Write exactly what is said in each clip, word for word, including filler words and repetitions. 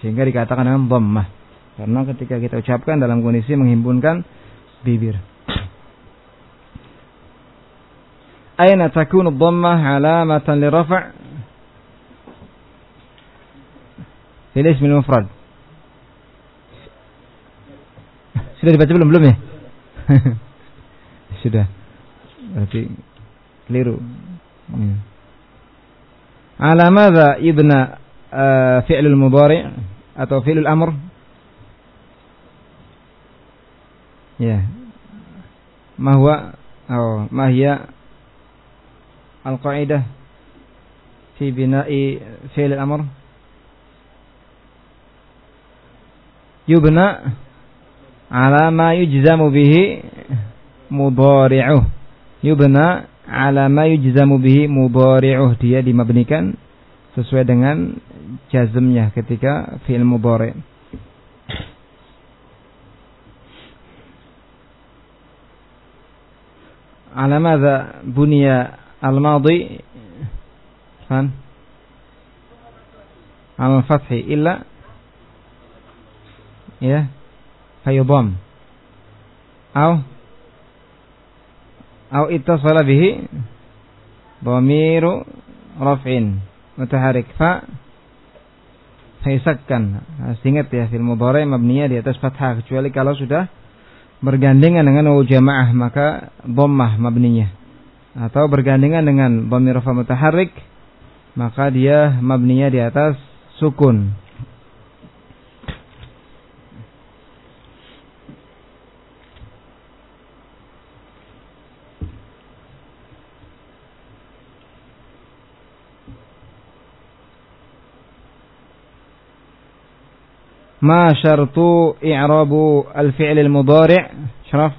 sehingga dikatakan dengan dhammah. Karena ketika kita ucapkan dalam kondisi menghimpunkan bibir. Aina takunu dhammah alamatan lirafa' fil ism al-mufrad? Sudah dibaca belum belum ya? Sudah. Berarti keliru. Ya. Ala madza yubna uh, fi'lul mudhari' atau fi'lul amr? Ya. Ma huwa atau ma hiya al-qa'idah fi bina'i fi'l al-amr? Yubna ala ma yujzamu bihi mudhari'uh. Yubna ala ma yujzamu bihi mudhari'uh. Dia dimabnikan sesuai dengan jazmnya ketika fi'il mudhari'. Ala madza buniya al-madi? Fan al-fathi illa ya fayudham au au ittasala bihi dhamiru raf'in mutaharrik fa faisakkan. Ingat ya, fil mudhari' mabniyah di atas fathah kecuali kalau sudah bergandengan dengan wawu jamaah maka dhammah mabniyah, atau bergandengan dengan dhamir rafa mutaharrik maka dia mabniyah di atas sukun. Ma syartu i'rabu al-fi'l al-mudhari'? Syaraf.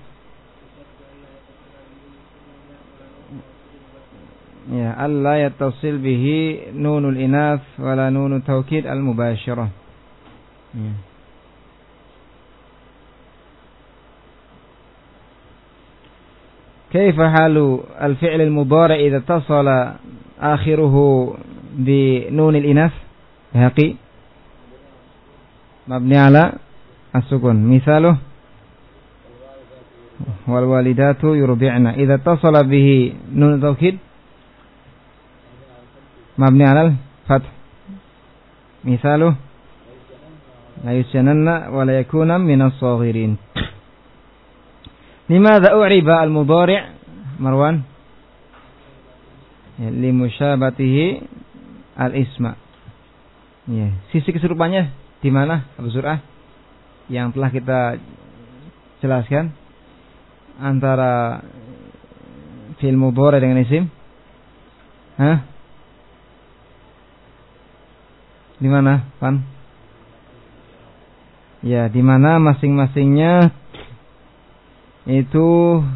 Ya, alla yattasil bihi nunul inath wala nunut taukid al-mubashirah. Ya. Kaifa halu al-fi'l al-mudhari' idza ittasala akhiruhu bi nunil inath? Haqi mabni ala as-sukun. Misaluh wal walidatu yurdi'na. Idza tasala bihi nun taukid mabni ala al-fath. Misaluh la yusjananna wa la yakuna min as-saghirin. Limadha u'riba al-mudhari' Marwan? Ya, li musyabatihi al-isma. Ya, sisi keserupannya di mana Abu Zur'ah yang telah kita jelaskan antara fi'il mudhari' dengan isim? Hah? Di mana, Pan? Ya, di mana masing-masingnya itu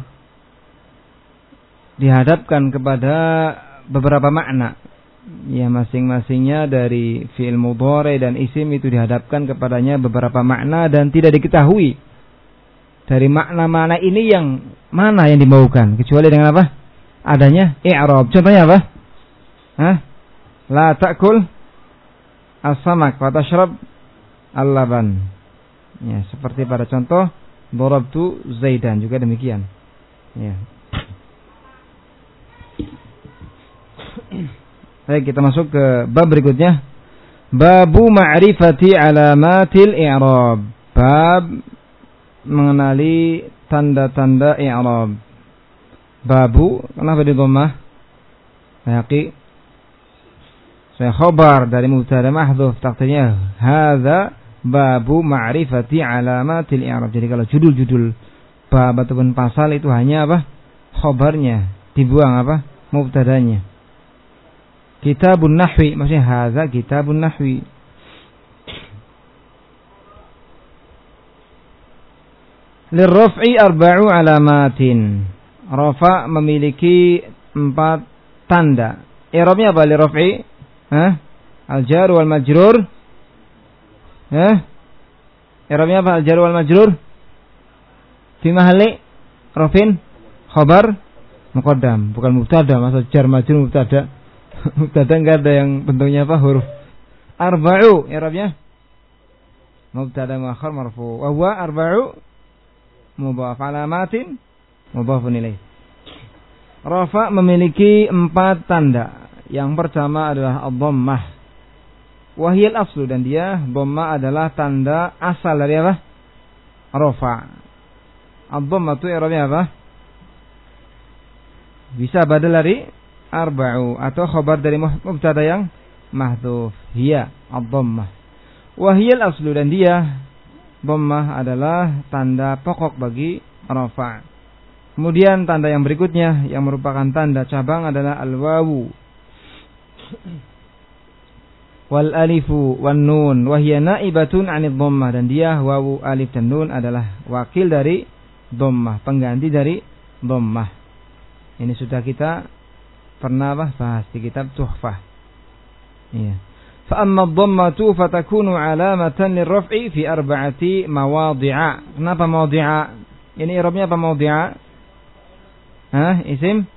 dihadapkan kepada beberapa makna. Ya, masing-masingnya dari fi'il mudhari dan isim itu dihadapkan kepadanya beberapa makna dan tidak diketahui dari makna-makna ini yang mana yang dimaukan kecuali dengan apa? Adanya i'rab. Contohnya apa? Hah? La ta'kul as-samak wa tashrab al-laban. Ya, seperti pada contoh darabtu Zaidan juga demikian. Ya. Baik, kita masuk ke bab berikutnya. Babu ma'rifati alamatil i'rab. Bab mengenali tanda-tanda i'rab. Babu, kenapa di dhammah? Haqi. Saya khabar dari mubtada mahdhuf, takdirnya hadza babu ma'rifati alamatil i'rab. Jadi kalau judul-judul bab ataupun pasal itu hanya apa? Khabarnya, dibuang apa? Mubtadanya. Kitabun nahwi, maksudnya hadza kitabun nahwi. Lirraf'i arba'u alamatin. Rafa memiliki empat tanda. I'rabnya apa lirraf'i? Hah? Al-jar wal majrur. Hah? I'rabnya apa al-jar wal majrur? Fi mahalli rafin khabar muqaddam, bukan mubtada. Masa jar majrur mubtada? Mubtada enggak ada yang bentuknya apa? Huruf. Arba'u i'rabnya mubtada muakhar marfu. Wa huwa arba'u mudhaf alamatin mudhafun ilaih. Rafa memiliki empat tanda. Yang pertama adalah ad-dhammah. Wa hiya al-aslu, dan dia dhammah adalah tanda asal dari apa? Rafa. Ad-dhammah itu i'rabnya apa? Bisa badal dari arba'u atau khabar dari mubtada yang mahdhuf. Hiya ad-dhammah. Wa hiya al-aslu, dan dia dhammah adalah tanda pokok bagi rafa. Kemudian tanda yang berikutnya yang merupakan tanda cabang adalah al-wawu wal alifu wan nun wa hiya naibatun 'anid dhammah, dan dia wawu, alif dan nun adalah wakil dari dhammah, pengganti dari dhammah. Ini sudah kita pernah bahas di kitab Tuhfah. Iya. Fa amma ad-dhammatu fatakunu 'alamatan lirraf'i fi arba'ati mawadhi'a. Kenapa mawadhi'a? Ini i'rabnya apa mawadhi'a? Hah, isim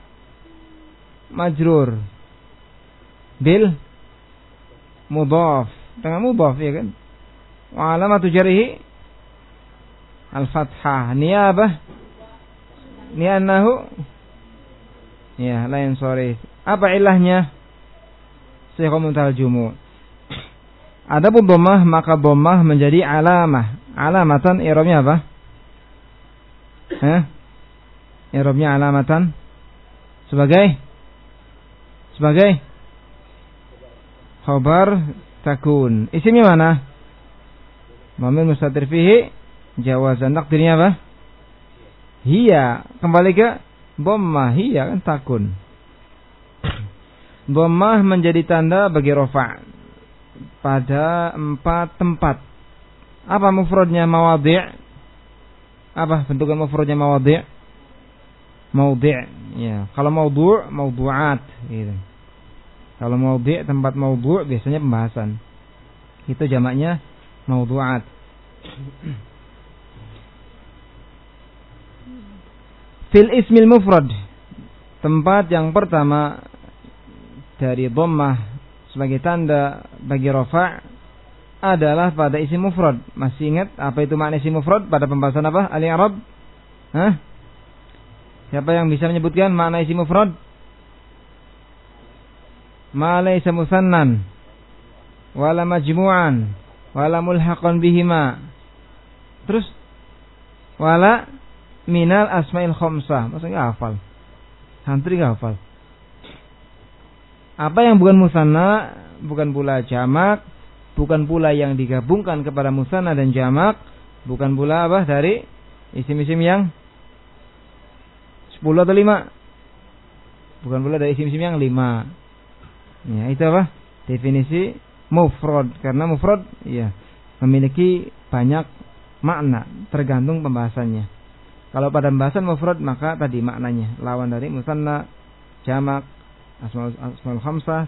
majrur bil mudhaf, dengan mudhaf ya kan. Wa alamatu jarhi al-fathah niyabah ni'annahu ya la yansarif. Apa ilahnya? Sihah muntal jumu. Adapun dhammah, maka dhammah menjadi alamah. Alamatan i'rabnya apa? Hah? I'rabnya alamatan sebagai sebagai khabar takun. Isimnya mana? Dhamir mustatir fihi jawazan. Takdirnya apa? Hiya. Kembali ke dhammah, hiya kan takun. Dhammah menjadi tanda bagi rafa' pada empat tempat. Apa mufradnya mawadhi'? Apa bentukan mufradnya mawadhi'? Maudhi', ya. Kalau maudhu', maudhu'at, gitu. Kalau maudhi', tempat maudhu' biasanya pembahasan. Itu jamaknya maudhu'at. Fil ismil mufrad, tempat yang pertama dari dhammah sebagai tanda bagi rafa' adalah pada isim mufrad. Masih ingat apa itu makna isim mufrad pada pembahasan apa? Al-i'rab? Hah? Siapa yang bisa menyebutkan makna isim mufrad? Ma laysa musannan wala majmu'an wala mulhaqan bihima. Terus wala minal asma'il khamsah. Maksudnya hafal. Santri enggak hafal. Apa yang bukan musanna, bukan pula jamak, bukan pula yang digabungkan kepada musanna dan jamak, bukan pula apa dari isim-isim yang sepuluh atau lima, bukan pula dari isim-isim yang lima. Ya, itu apa? Definisi mufrad. Karena mufrad ya memiliki banyak makna tergantung pembahasannya. Kalau pada pembahasan mufrad maka tadi maknanya lawan dari musanna, jamak, asmaul asmaul khamsah.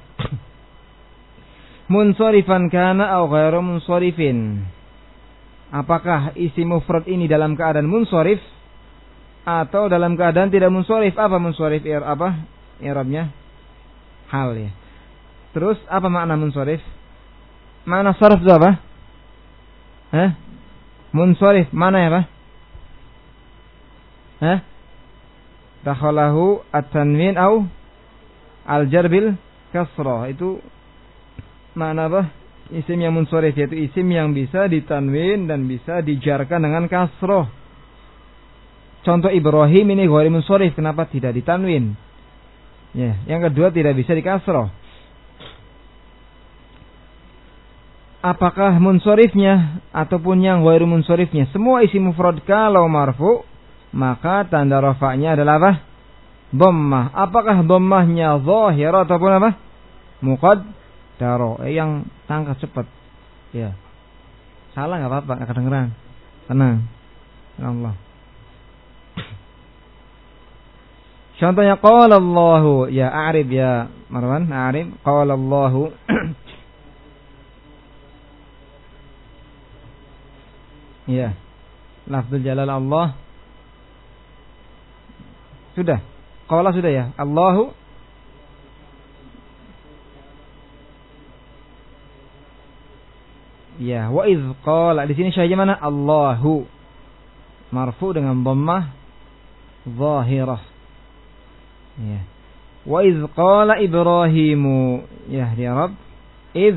Munsharifan kana aw ghairu munsharifin. Apakah isim mufrad ini dalam keadaan munsharif atau dalam keadaan tidak munsharif? Apa munsharif? Ir apa? I'rabnya hal ya. Terus apa makna munsharif? Makna sharf itu apa? Hah? Munsharif mana ya, Pak? Hah? Dakhalahu at-tanwin au al-jar bil kasrah. Itu makna apa? Isim yang munsharif, yaitu isim yang bisa ditanwin dan bisa dijarkan dengan kasrah. Contoh Ibrahim ini ghairi munsharif, kenapa tidak ditanwin? Ya, yang kedua tidak bisa dikasrah. Apakah munsharifnya ataupun yang ghairu munsharifnya, semua isim mufrad kalau marfu, maka tanda rafa'nya adalah apa? Dhammah. Apakah dhammahnya zahir ataupun apa? Muqaddaro. Eh, yang tangkap cepat. Ya. Salah enggak apa-apa, enggak kedengeran. Tenang. Allah. Contohnya qala Allahu, ya a'rib ya Marwan, a'rib qala Allahu. Ya. Lafzul jalal Allah. Sudah. Qala sudah ya. Allahu Ya, wa idz qala. Di sini syahidnya mana? Allahu. Marfu dengan dhammah zahirah. Ya. Wa idz qala Ibrahimu. Ya, di Arab. Idz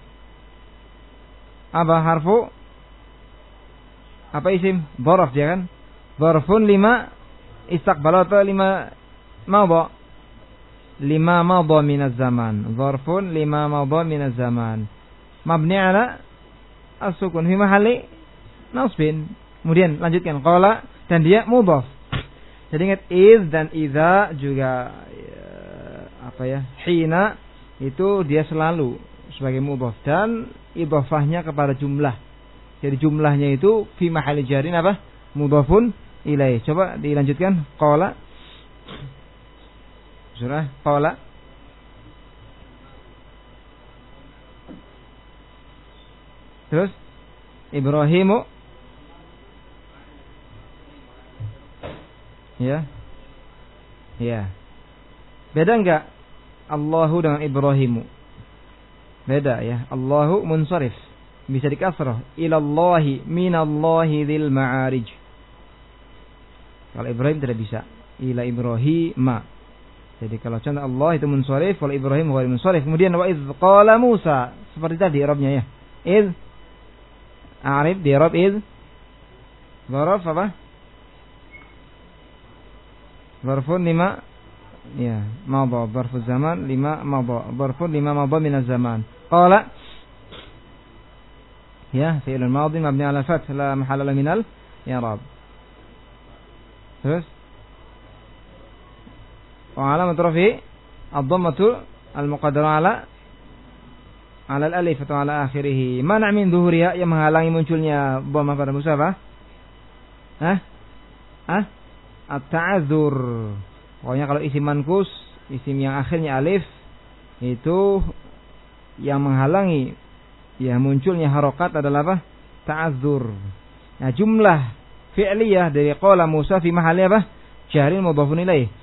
apa harfu? Apa isim? Dzaraf dia kan? Dzarfun lima istaqbala atau lima madha? Lima madha min az-zaman. Dzarfun lima madha min az-zaman. Mabni ala as-sukun fi mahalli nasbin. Kemudian lanjutkan qala dan dia mudhaf. Jadi ingat iz dan idza juga ya, apa ya? Hina itu dia selalu sebagai mudhaf dan idhafahnya kepada jumlah. Jadi jumlahnya itu fi mahalli jarin apa? Mudhafun ilaih. Coba dilanjutkan qala. Surah qala. Terus Ibrahimu. Ya. Ya. Beda enggak Allahu dengan Ibrahimu? Beda ya. Allahu munsharif. Bisa dikasrah. Ilallahi minallahi dzil ma'arij. Kalau Ibrahim tidak bisa. Ila Ibrahima. Jadi kalau contoh Allah itu munsharif, kalau Ibrahim ghair munsharif. Kemudian wa idz qala Musa. Seperti tadi i'rabnya ya. Idz a'rif di i'rab idz. Dzaraf apa? Dzarfun lima ya, madha dzarfu zaman lima madha. Dzarfun lima madha min az-zaman. Qala ya, fi'il madhi mabni 'ala al-fath la mahalla lahu min al-i'rab. Terus wa 'alamat rafi ad-dhammatu al-muqaddara 'ala 'ala al-alif atau 'ala akhirih. Mana min dhuhuriha, yang menghalangi munculnya dhammah pada musafah? Hah? Hah? At-ta'adzur. Pokoknya kalau isim mankus, isim yang akhirnya alif, itu yang menghalangi ya munculnya harokat adalah apa? Ta'adzur. Nah, jumlah fi'liyah dari qala Musa fi mahalli apa? Jarin mudhafun ilaih.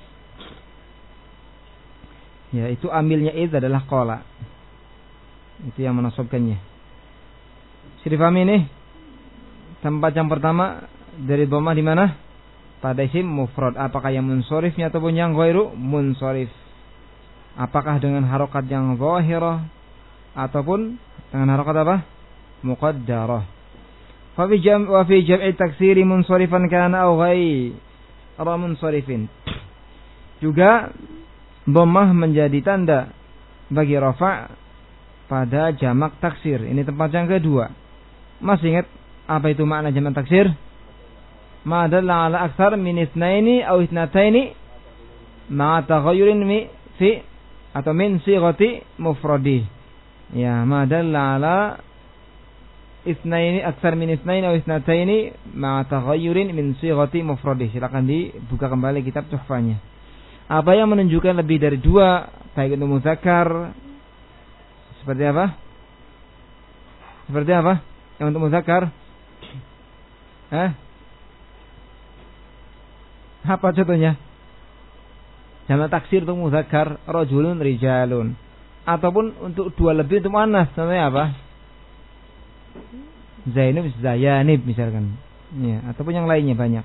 Ya, itu amilnya idz adalah qala. Itu yang menasabkannya. Sudah dipahami nih? Tempat yang pertama dari dhammah di mana? Pada isim mufrad. Apakah yang munsharifnya ataupun yang ghairu munsharif? Apakah dengan harokat yang zahirah ataupun dengan harokat apa? Muqaddarah. Fa fi jam' wa fi jam'i taksiri munsharifan kana aw ghairu munsharifin. Juga dhammah menjadi tanda bagi rafa' pada jamak taksir. Ini tempat yang kedua. Masih ingat apa itu makna jamak taksir? Ma dalla ala aktsar min itsnaini aw itsnataini ma taghayyurin fi atau min sighati mufradi. Ya, ma dalla ala itsnaini aktsar min itsnaini aw itsnataini ma taghayyurin min sighati mufradi. Silakan dibuka kembali kitab tuhfanya. Apa yang menunjukkan lebih dari dua baik untuk muzakkar seperti apa? Seperti apa? Yang untuk muzakkar? Hah? Apa contohnya? Jamak taksir untuk muzakkar rajulun rijalun. Ataupun untuk dua lebih untuk muannas, contohnya apa? Zainab Zayanib misalkan. Ya, ataupun yang lainnya banyak.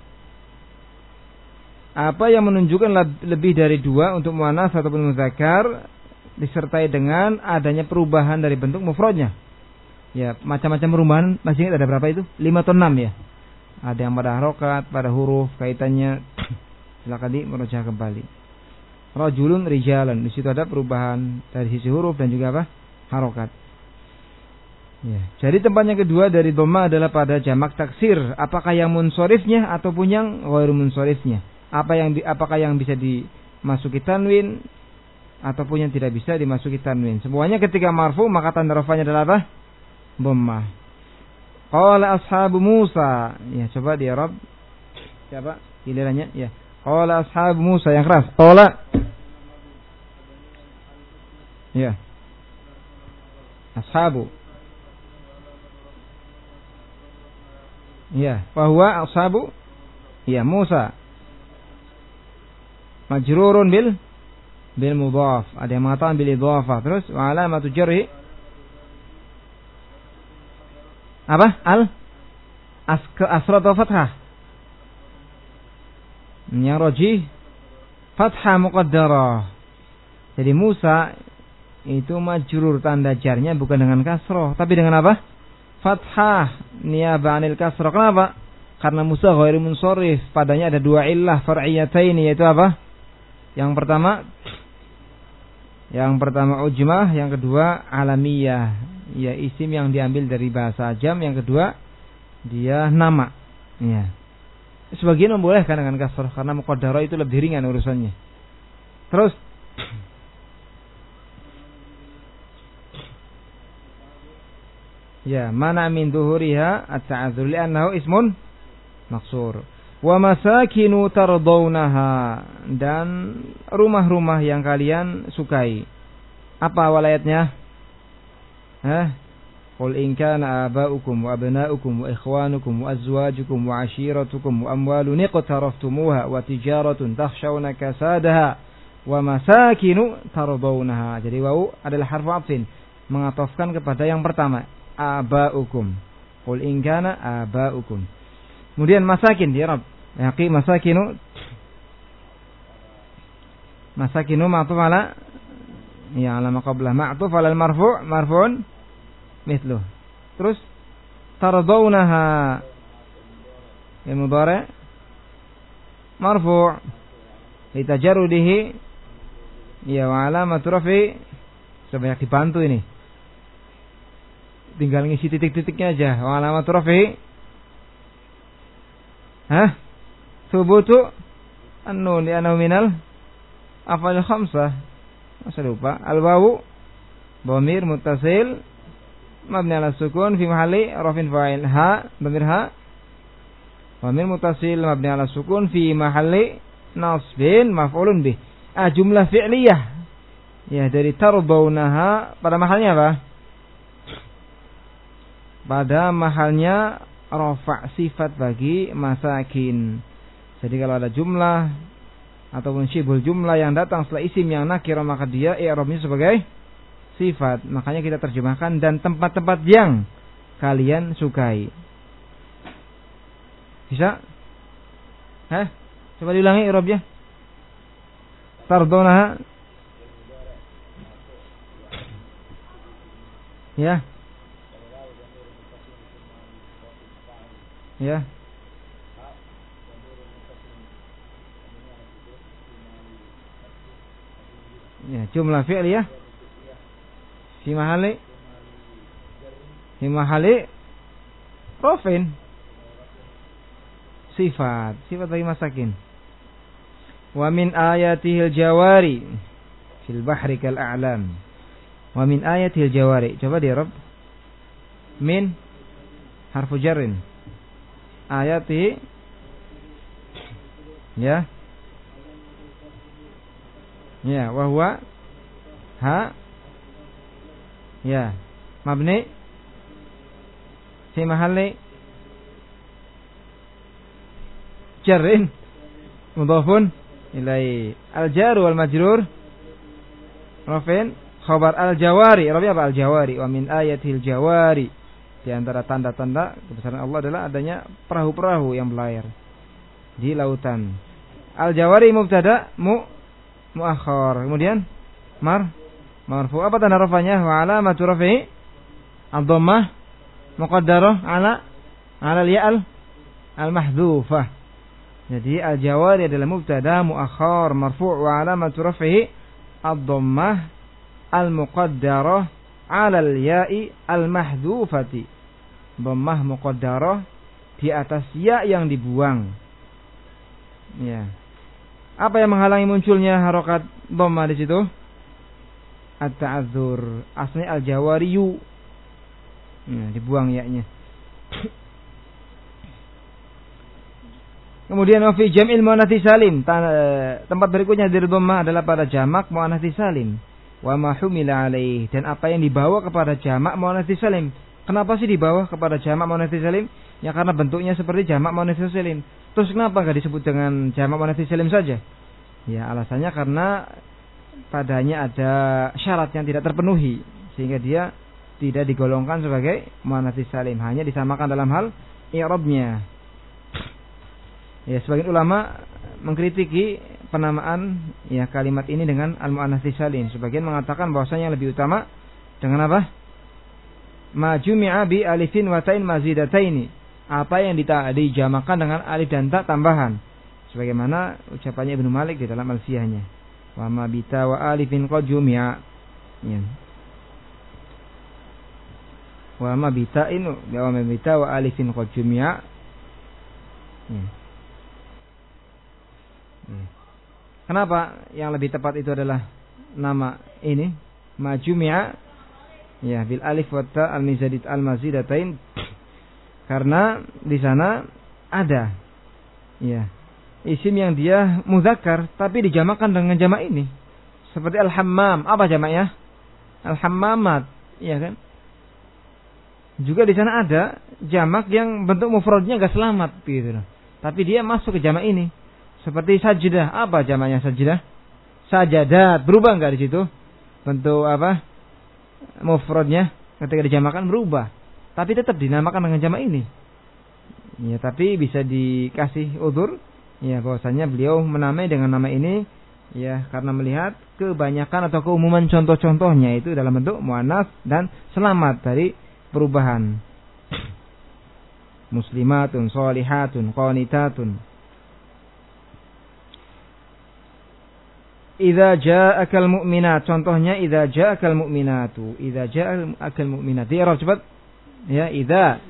Apa yang menunjukkan lebih dari dua untuk muannas ataupun muzakkar disertai dengan adanya perubahan dari bentuk mufradnya. Ya, macam-macam perubahan, masih ingat ada berapa itu? lima atau enam ya. Ada yang pada harokat, pada huruf kaitannya. Silakan di merujuk kembali. Rajulun rijalan, di situ ada perubahan dari sisi huruf dan juga apa? Harokat. Ya. Jadi tempat yang kedua dari dhammah adalah pada jamak taksir. Apakah yang munsharifnya ataupun yang ghairu munsharifnya? Apa yang apakah yang bisa dimasuki tanwin ataupun yang tidak bisa dimasuki tanwin? Semuanya ketika marfu maka tanda rafanya adalah apa? Dhammah. Qala ashabu Musa. Ya, coba di Arab. Siapa? Gilirannya ya. Qala ashabu Musa yang keras. Qala. Ya. Ashabu. Ya, bahwa ashabu ya Musa. Majrurun bil bil mudhaf. Ada yang mengatakan bil idhafah. Terus wa alamatu jarhi Apa? Al asra atau fathah? Yang rajih fathah muqaddarah. Jadi Musa itu majrur, tanda jarnya bukan dengan kasroh, tapi dengan apa? Fathah niyaba anil kasroh. Kenapa? Karena Musa ghairu munsharif, padanya ada dua illah far'iyataini, yaitu apa? Yang pertama Yang pertama ujmah, yang kedua alamiyah. Ya, isim yang diambil dari bahasa ajam, yang kedua dia nama. Ya. Sebagian membolehkan dengan kasroh karena muqaddarah itu lebih ringan urusannya. Terus ya, mana min duhuriha at-ta'adzur li'annahu ismun maqsur. Wa masakinu tardawnaha, dan rumah-rumah yang kalian sukai. Apa walayatnya? Hah? Qul in kana aba'ukum wa abna'ukum wa ikhwanukum wa azwajukum wa 'ashiratukum wa amwalun iqtaraftumuha wa tijaratun takhshawna kasadaha wa masakinu tardawnaha. Jadi wawu adalah harfu 'athfin, mengatofkan kepada yang pertama, aba'ukum. Qul in kana aba'ukum. Kemudian masakin di Arab. Yaqi masakinu. Masakinu ma'tuf ala ya ala ma qablah, ma'tuf ala al-marfu', marfu'un mithluh. Terus tardawnaha ya mudhari' marfu' li tajarrudihi ya wa alamatu raf'i. Sebanyak dibantu ini. Tinggal ngisi titik-titiknya aja. Wa alamatu raf'i Hah? Thubutu an-nun li annahu minal af'al khamsah. Masa lupa. Al-wawu dhamir muttasil mabni ala sukun fi mahalli rafin fa'il. Ha, dhamir ha. Dhamir muttasil mabni ala sukun fi mahalli nasbin maf'ulun bih. Ah, jumlah fi'liyah. Ya, dari tarbaunaha pada mahalnya apa? Pada mahalnya rafa' sifat bagi masakin. Jadi kalau ada jumlah ataupun syibhul jumlah yang datang setelah isim yang nakirah, maka dia i'rabnya sebagai sifat. Makanya kita terjemahkan dan tempat-tempat yang kalian sukai. Bisa? Hah? Coba diulangi i'rabnya. Tardawnaha. Ya. Ya. Ya, jumlah fi'l ya. Fi mahalli Fi mahalli rafin. Sifat, sifat bagi masakin. Wa min ayatihil jawari fil bahri kal a'lam. Wa min ayatihil jawari. Coba di Arab. Min harfu jarrin. Ayati ya ya wa huwa ha ya mabni fi mahalli jarrin mudhafun ilai. Al jar wal majrur rafin khabar al jawari. Rabi apa? Al jawari. Wa min ayatil jawari. Di antara tanda-tanda kebesaran Allah adalah adanya perahu-perahu yang berlayar di lautan. Al-jawari mubtada mu muakhar. Kemudian mar marfu. Apa tanda rafanya? Wa alamatu raf'i ad-dhammah muqaddarah ala ala al-ya'al al-mahdhufah. Jadi al-jawari adalah mubtada muakhar marfu' wa alamatu raf'i ad-dhammah al-muqaddarah alal ya'i al-mahdhufati. Dhammah muqaddarah di atas ya yang dibuang. Ya. Apa yang menghalangi munculnya harokat dhammah di situ? At-ta'adzur. Asli al-jawariyu. Ya, dibuang ya-nya. Kemudian wa fi jam'il muannats salim. Tempat berikutnya dari dhammah adalah pada jamak muannats salim. Wa ma humila alaih, dan apa yang dibawa kepada jamak muannats salim. Kenapa sih dibawa kepada jamak muannats salim? Ya karena bentuknya seperti jamak muannats salim. Terus kenapa enggak disebut dengan jamak muannats salim saja? Ya alasannya karena padanya ada syarat yang tidak terpenuhi sehingga dia tidak digolongkan sebagai muannats salim, hanya disamakan dalam hal i'rabnya. Ya, sebagian ulama mengkritiki penamaan ya kalimat ini dengan al-muannats salim. Sebagian mengatakan bahwasanya lebih utama dengan apa? Ma jumi'a bi alifin wa ta'in mazidataini. Apa yang dijamakan dengan alif dan ta tambahan. Sebagaimana ucapannya Ibnu Malik di dalam Alfiyahnya. Wa ma bita wa alifin qad jumi'a. Ya. Wa ma bita'in wa ma bita wa alifin qad jumi'a. Ya. Ya. Kenapa yang lebih tepat itu adalah nama ini ma jumi'a ya bil alif wa ta al mizadit al mazidatain, karena di sana ada ya isim yang dia muzakkar tapi dijamakan dengan jamak ini, seperti al-hammam. Apa jamaknya? Al-hammamat, ya kan? Juga di sana ada jamak yang bentuk mufradnya enggak selamat gitu, tapi dia masuk ke jamak ini, seperti sajdah. Apa jamaknya sajdah? Sajadat. Berubah enggak di situ bentuk apa mufradnya ketika dijamakan? Berubah, tapi tetap dinamakan dengan jamak ini. Ya, tapi bisa dikasih udzur ya bahwasanya beliau menamai dengan nama ini ya karena melihat kebanyakan atau keumuman contoh-contohnya itu dalam bentuk muannats dan selamat dari perubahan. Muslimatun, sholihatun, qanitatun. Idza ja'akal mu'minat, contohnya idza ja'akal mu'minatu, idza ja'akal mu'minat. I'rab cepat. Ya, idza.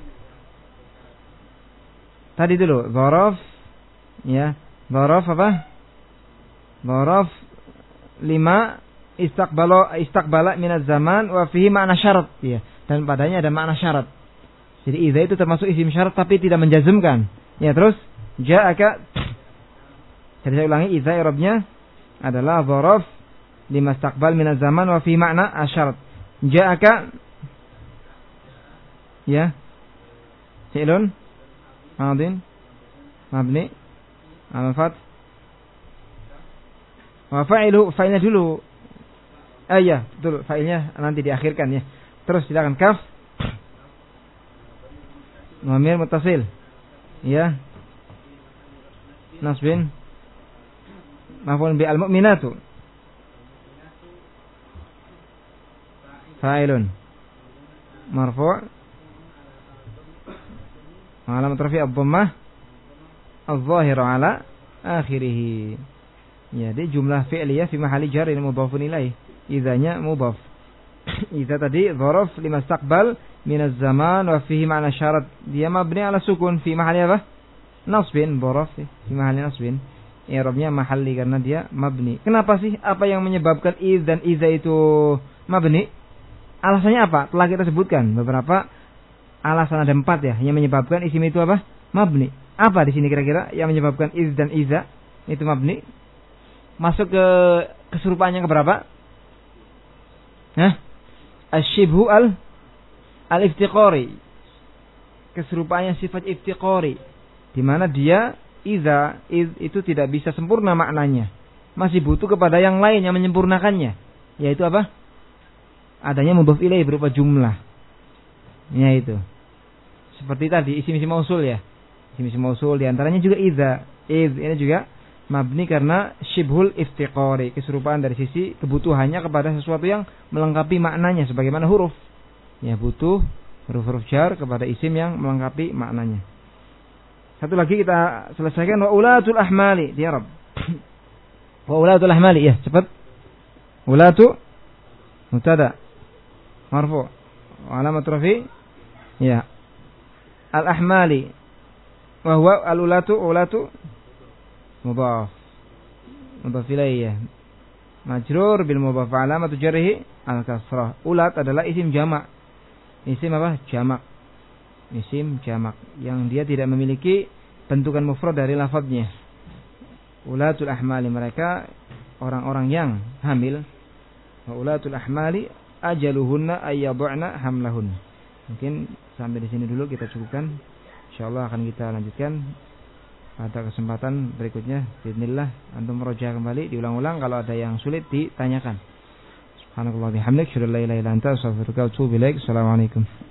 Tadi dulu dzaraf ya, dzaraf apa? Dzaraf lima istaqbala istaqbala minaz zaman wa fihi ma'na syarat ya, dan padanya ada makna syarat. Jadi idza itu termasuk isim syarat tapi tidak menjazmkan. Ya, terus ja'aka. Jadi saya ulangi, idza i'rabnya adalah dzaraf lima istaqbal minaz zaman wa fihi ma'na asyarat. Ja'aka ya fi'lun madin mabni al-fath wa fa'ilu, fa'ilnya dulu. Eh ya, betul, fa'ilnya nanti diakhirkan ya. Terus silakan kaf dhamir muttasil ya nasbin maf'ul bi al-mu'minatu fa'ilun marfu' alamat rafi' ad-dhammah adh-dhahira ala akhirih. Ya, jadi jumlah fi'liyah fi mahalli jar ini mudhafun ilaih. Idzanya mudhaf. Idza tadi dzaraf lima istaqbal min az-zaman wa fihi ma'na syarat. Dia mabni ala sukun fi mahalli apa? Nasbin, dzaraf fi mahalli nasbin. I'rabnya mahalli karena dia mabni. Kenapa sih? Apa yang menyebabkan idz dan idza itu mabni? Alasannya apa? Telah kita sebutkan beberapa alasan, ada empat ya yang menyebabkan isim itu apa? Mabni. Apa di sini kira-kira yang menyebabkan idz dan idza itu mabni? Masuk ke keserupaannya keberapa? Hah? Asyibhu al al-iftiqari. Keserupaannya sifat iftiqari, di mana dia idza itu tidak bisa sempurna maknanya. Masih butuh kepada yang lain yang menyempurnakannya. Yaitu apa? Adanya mudhaf ilaih berupa jumlah. Yaitu seperti tadi isim-isim mausul ya. Isim-isim mausul di antaranya juga idza. Idz ini juga mabni karena syibhul iftiqari, keserupaan dari sisi kebutuhannya kepada sesuatu yang melengkapi maknanya, sebagaimana huruf. Ya, butuh huruf-huruf jar kepada isim yang melengkapi maknanya. Satu lagi kita selesaikan, wa ulatul ahmali di Arab. Wa ulatul ahmali ya, cepat. Ulatu mubtada marfu' alamat rafi ya al ahmali wa huwa al ulatu ulatu mudhaf mudhaf ilayhi majrur bil mudhaf alamatu jarhi al kasrah. Ulat adalah isim jamak. Isim apa? Jamak. Isim jamak yang dia tidak memiliki bentukan mufrad dari lafadznya. Ulatul ahmali, mereka orang-orang yang hamil. Wa ulatul ahmali ajaluhunna ayyad'na hamlahun. Mungkin sampai di sini dulu kita cukupkan. Insyaallah akan kita lanjutkan pada kesempatan berikutnya. Bismillah, antum meroja kembali, diulang-ulang, kalau ada yang sulit ditanyakan. Subhanakallah bihamdik, asyhadu an la ilaha illa anta, astaghfiruka wa atubu ilaik. Assalamualaikum.